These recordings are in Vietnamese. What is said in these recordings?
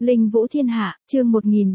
Linh Vũ Thiên Hạ, chương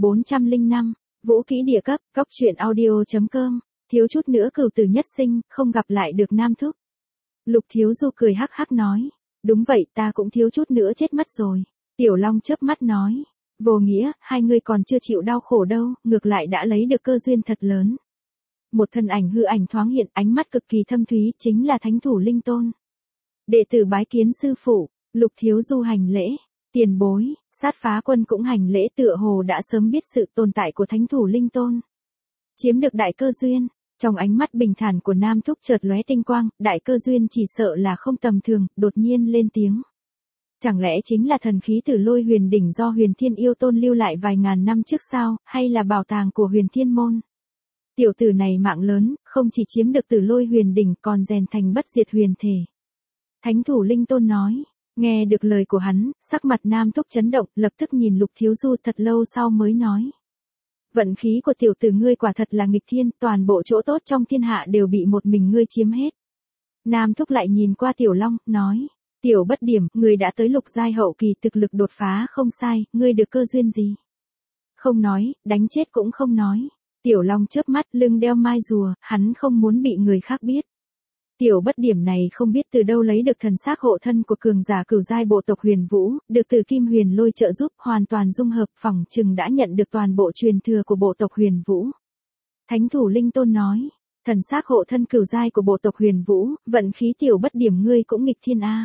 1405, Vũ kỹ địa cấp, Cóc truyện audio.com, thiếu chút nữa cửu tử nhất sinh, không gặp lại được Nam Thúc. Lục Thiếu Du cười hắc hắc nói, đúng vậy ta cũng thiếu chút nữa chết mất rồi. Tiểu Long chớp mắt nói, vô nghĩa, hai người còn chưa chịu đau khổ đâu, ngược lại đã lấy được cơ duyên thật lớn. Một thân ảnh hư ảnh thoáng hiện, ánh mắt cực kỳ thâm thúy, chính là Thánh Thủ Linh Tôn. Đệ tử bái kiến sư phụ. Lục Thiếu Du hành lễ. Tiền bối, Sát Phá Quân cũng hành lễ, tựa hồ đã sớm biết sự tồn tại của Thánh Thủ Linh Tôn. Chiếm được đại cơ duyên, trong ánh mắt bình thản của Nam Thúc chợt lóe tinh quang, đại cơ duyên chỉ sợ là không tầm thường, đột nhiên lên tiếng. Chẳng lẽ chính là thần khí Tử Lôi Huyền Đỉnh do Huyền Thiên Yêu Tôn lưu lại vài ngàn năm trước sao, hay là bảo tàng của Huyền Thiên Môn? Tiểu tử này mạng lớn, không chỉ chiếm được Tử Lôi Huyền Đỉnh còn rèn thành bất diệt huyền thể. Thánh Thủ Linh Tôn nói. Nghe được lời của hắn, sắc mặt Nam Thúc chấn động, lập tức nhìn Lục Thiếu Du thật lâu sau mới nói. Vận khí của tiểu tử ngươi quả thật là nghịch thiên, toàn bộ chỗ tốt trong thiên hạ đều bị một mình ngươi chiếm hết. Nam Thúc lại nhìn qua Tiểu Long, nói. Tiểu Bất Điểm, ngươi đã tới lục giai hậu kỳ, thực lực đột phá không sai, ngươi được cơ duyên gì? Không nói, đánh chết cũng không nói. Tiểu Long chớp mắt, lưng đeo mai rùa, hắn không muốn bị người khác biết. Tiểu Bất Điểm này không biết từ đâu lấy được thần xác hộ thân của cường giả cửu giai bộ tộc Huyền Vũ, được từ Kim Huyền Lôi trợ giúp, hoàn toàn dung hợp, phỏng chừng đã nhận được toàn bộ truyền thừa của bộ tộc Huyền Vũ. Thánh Thủ Linh Tôn nói, thần xác hộ thân cửu giai của bộ tộc Huyền Vũ, vận khí Tiểu Bất Điểm ngươi cũng nghịch thiên a.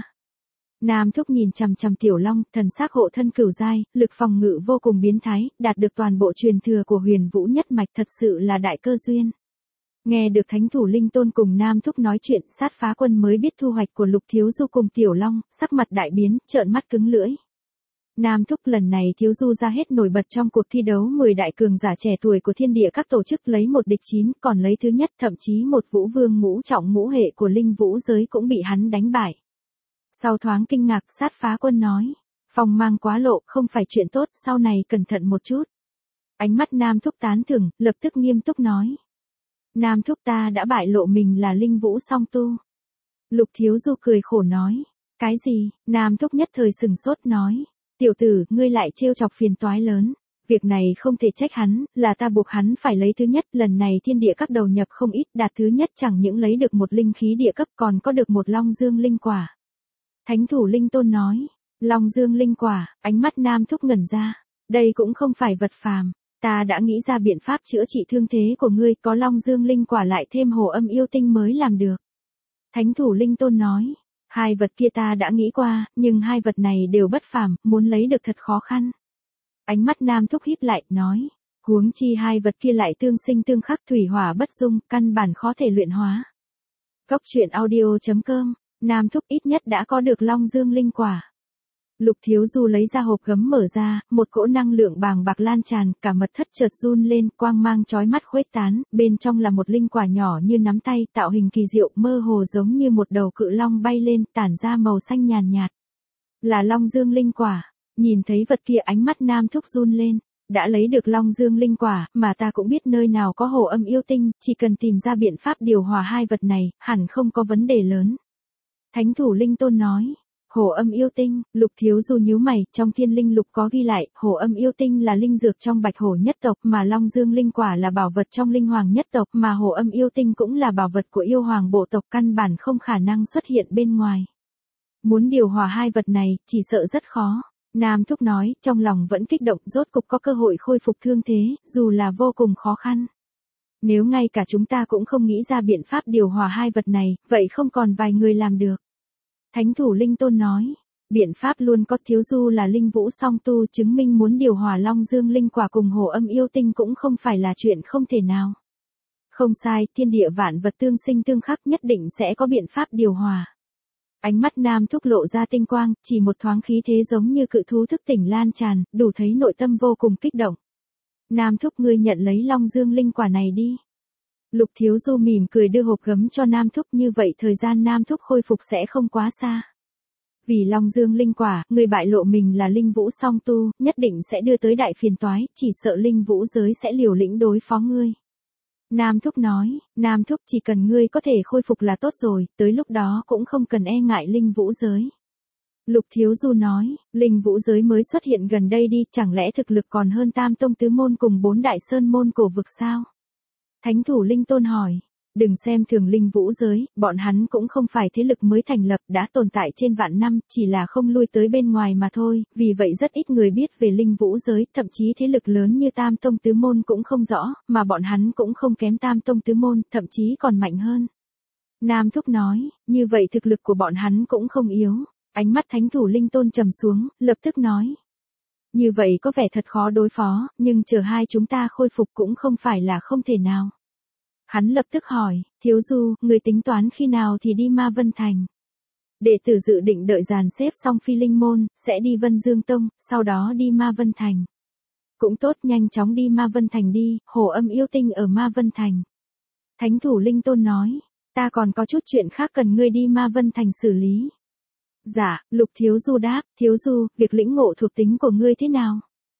Nam Thúc nhìn chằm chằm Tiểu Long, thần xác hộ thân cửu giai, lực phòng ngự vô cùng biến thái, đạt được toàn bộ truyền thừa của Huyền Vũ nhất mạch, thật sự là đại cơ duyên. Nghe được Thánh Thủ Linh Tôn cùng Nam Thúc nói chuyện, Sát Phá Quân mới biết thu hoạch của Lục Thiếu Du cùng Tiểu Long, sắc mặt đại biến, trợn mắt cứng lưỡi. Nam Thúc lần này Thiếu Du ra hết nổi bật trong cuộc thi đấu 10 đại cường giả trẻ tuổi của thiên địa các tổ chức, lấy một địch 9, còn lấy thứ nhất, thậm chí một Vũ Vương ngũ trọng ngũ hệ của Linh Vũ giới cũng bị hắn đánh bại. Sau thoáng kinh ngạc, Sát Phá Quân nói, phong mang quá lộ, không phải chuyện tốt, sau này cẩn thận một chút. Ánh mắt Nam Thúc tán thưởng, lập tức nghiêm túc nói. Nam Thúc ta đã bại lộ mình là Linh Vũ song tu. Lục Thiếu Du cười khổ nói. Cái gì? Nam Thúc nhất thời sừng sốt nói. Tiểu tử, ngươi lại trêu chọc phiền toái lớn. Việc này không thể trách hắn, là ta buộc hắn phải lấy thứ nhất, lần này thiên địa các đầu nhập không ít, đạt thứ nhất chẳng những lấy được một linh khí địa cấp còn có được một Long Dương linh quả. Thánh Thủ Linh Tôn nói. Long Dương linh quả, ánh mắt Nam Thúc ngẩn ra. Đây cũng không phải vật phàm. Ta đã nghĩ ra biện pháp chữa trị thương thế của ngươi, có Long Dương linh quả lại thêm Hồ Âm yêu tinh mới làm được. Thánh Thủ Linh Tôn nói, hai vật kia ta đã nghĩ qua, nhưng hai vật này đều bất phàm, muốn lấy được thật khó khăn. Ánh mắt Nam Thúc híp lại, nói, huống chi hai vật kia lại tương sinh tương khắc, thủy hỏa bất dung, căn bản khó thể luyện hóa. Cóc truyện audio.com, Nam Thúc ít nhất đã có được Long Dương linh quả. Lục Thiếu Du lấy ra hộp gấm mở ra, một cỗ năng lượng bàng bạc lan tràn, cả mật thất chợt run lên, quang mang chói mắt khuếch tán, bên trong là một linh quả nhỏ như nắm tay, tạo hình kỳ diệu, mơ hồ giống như một đầu cự long bay lên, tản ra màu xanh nhàn nhạt. Là Long Dương linh quả. Nhìn thấy vật kia, ánh mắt Nam Thúc run lên. Đã lấy được Long Dương linh quả, mà ta cũng biết nơi nào có Hồ Âm yêu tinh, chỉ cần tìm ra biện pháp điều hòa hai vật này, hẳn không có vấn đề lớn. Thánh Thủ Linh Tôn nói. Hồ Âm yêu tinh, Lục Thiếu Du nhíu mày, trong Thiên Linh Lục có ghi lại, Hồ Âm yêu tinh là linh dược trong Bạch Hổ nhất tộc, mà Long Dương linh quả là bảo vật trong Linh Hoàng nhất tộc, mà Hồ Âm yêu tinh cũng là bảo vật của yêu hoàng bộ tộc, căn bản không khả năng xuất hiện bên ngoài. Muốn điều hòa hai vật này, chỉ sợ rất khó. Nam Thúc nói, trong lòng vẫn kích động, rốt cục có cơ hội khôi phục thương thế, dù là vô cùng khó khăn. Nếu ngay cả chúng ta cũng không nghĩ ra biện pháp điều hòa hai vật này, vậy không còn vài người làm được. Thánh Thủ Linh Tôn nói, biện pháp luôn có, Thiếu Du là Linh Vũ song tu, chứng minh muốn điều hòa Long Dương linh quả cùng Hồ Âm yêu tinh cũng không phải là chuyện không thể nào. Không sai, thiên địa vạn vật tương sinh tương khắc, nhất định sẽ có biện pháp điều hòa. Ánh mắt Nam Thúc lộ ra tinh quang, chỉ một thoáng khí thế giống như cự thú thức tỉnh lan tràn, đủ thấy nội tâm vô cùng kích động. Nam Thúc ngươi nhận lấy Long Dương linh quả này đi. Lục Thiếu Du mỉm cười đưa hộp gấm cho Nam Thúc, như vậy thời gian Nam Thúc khôi phục sẽ không quá xa. Vì Long Dương linh quả, người bại lộ mình là Linh Vũ song tu, nhất định sẽ đưa tới đại phiền toái, chỉ sợ Linh Vũ giới sẽ liều lĩnh đối phó ngươi. Nam Thúc nói, Nam Thúc chỉ cần ngươi có thể khôi phục là tốt rồi, tới lúc đó cũng không cần e ngại Linh Vũ giới. Lục Thiếu Du nói, linh vũ giới mới xuất hiện gần đây đi, chẳng lẽ thực lực còn hơn Tam Tông Tứ Môn cùng 4 đại sơn môn cổ vực sao? Thánh thủ Linh Tôn hỏi, đừng xem thường linh vũ giới, bọn hắn cũng không phải thế lực mới thành lập, đã tồn tại trên vạn năm, chỉ là không lui tới bên ngoài mà thôi, vì vậy rất ít người biết về linh vũ giới, thậm chí thế lực lớn như Tam Tông Tứ Môn cũng không rõ, mà bọn hắn cũng không kém Tam Tông Tứ Môn, thậm chí còn mạnh hơn. Nam Thúc nói, như vậy thực lực của bọn hắn cũng không yếu. Ánh mắt Thánh thủ Linh Tôn trầm xuống, lập tức nói. Như vậy có vẻ thật khó đối phó, nhưng chờ hai chúng ta khôi phục cũng không phải là không thể nào. Hắn lập tức hỏi, Thiếu Du, người tính toán khi nào thì đi Ma Vân Thành? Đệ tử dự định đợi dàn xếp xong Phi Linh Môn, sẽ đi Vân Dương Tông, sau đó đi Ma Vân Thành. Cũng tốt, nhanh chóng đi Ma Vân Thành đi, Hồ Âm yêu tinh ở Ma Vân Thành. Thánh thủ Linh Tôn nói, ta còn có chút chuyện khác cần ngươi đi Ma Vân Thành xử lý. Dạ, Lục Thiếu Du đáp, Thiếu Du, việc lĩnh ngộ thuộc tính của ngươi thế nào?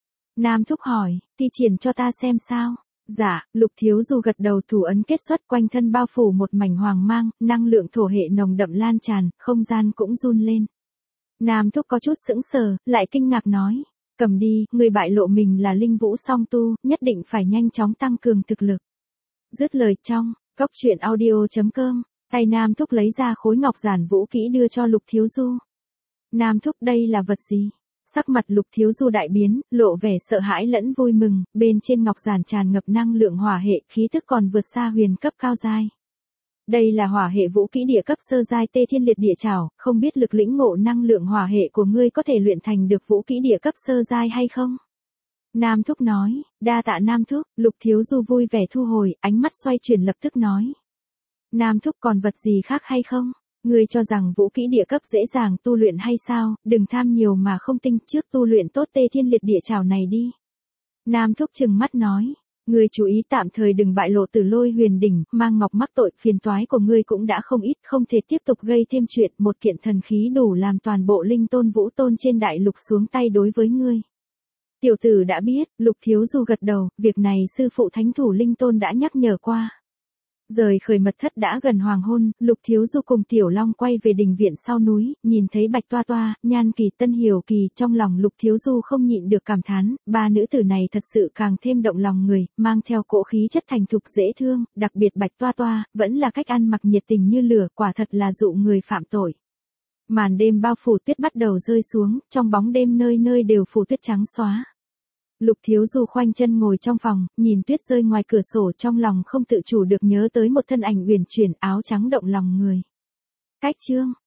Nam Thúc hỏi, thi triển cho ta xem sao? Dạ, Lục Thiếu Du gật đầu, thủ ấn kết xuất, quanh thân bao phủ một mảnh hoàng mang, năng lượng thổ hệ nồng đậm lan tràn, không gian cũng run lên. Nam Thúc có chút sững sờ, lại kinh ngạc nói, cầm đi, người bại lộ mình là linh vũ song tu, nhất định phải nhanh chóng tăng cường thực lực. Dứt lời trong, góc truyện audio.com. Tay Nam Thúc lấy ra khối ngọc giản vũ kỹ đưa cho Lục Thiếu Du. Nam Thúc, đây là vật gì? Sắc mặt Lục Thiếu Du đại biến, lộ vẻ sợ hãi lẫn vui mừng, bên trên ngọc giản tràn ngập năng lượng hỏa hệ, khí tức còn vượt xa huyền cấp cao giai. Đây là hỏa hệ vũ kỹ địa cấp sơ giai Tê Thiên Liệt Địa Trảo, không biết lực lĩnh ngộ năng lượng hỏa hệ của ngươi có thể luyện thành được vũ kỹ địa cấp sơ giai hay không? Nam Thúc nói, đa tạ Nam Thúc. Lục Thiếu Du vui vẻ thu hồi, ánh mắt xoay chuyển lập tức nói. Nam Thúc, còn vật gì khác hay không? Ngươi cho rằng vũ kỹ địa cấp dễ dàng tu luyện hay sao? Đừng tham nhiều mà không tinh, trước tu luyện tốt Tê Thiên Liệt Địa Trảo này đi. Nam Thúc trừng mắt nói, ngươi chú ý tạm thời đừng bại lộ Tử Lôi Huyền Đỉnh, mang ngọc mắc tội, phiền toái của ngươi cũng đã không ít, không thể tiếp tục gây thêm chuyện, một kiện thần khí đủ làm toàn bộ linh tôn vũ tôn trên đại lục xuống tay đối với ngươi. Tiểu tử đã biết. Lục Thiếu Du gật đầu, việc này sư phụ Thánh thủ Linh Tôn đã nhắc nhở qua. Rời khởi mật thất đã gần hoàng hôn, Lục Thiếu Du cùng Tiểu Long quay về đình viện sau núi, nhìn thấy Bạch Toa Toa, Nhan Kỳ, Tân Hiểu Kỳ, trong lòng Lục Thiếu Du không nhịn được cảm thán, ba nữ tử này thật sự càng thêm động lòng người, mang theo cỗ khí chất thành thục dễ thương, đặc biệt Bạch Toa Toa, vẫn là cách ăn mặc nhiệt tình như lửa, quả thật là dụ người phạm tội. Màn đêm bao phủ, tuyết bắt đầu rơi xuống, trong bóng đêm nơi nơi đều phủ tuyết trắng xóa. Lục Thiếu Du khoanh chân ngồi trong phòng, nhìn tuyết rơi ngoài cửa sổ, trong lòng không tự chủ được nhớ tới một thân ảnh uyển chuyển, áo trắng động lòng người. Cách chương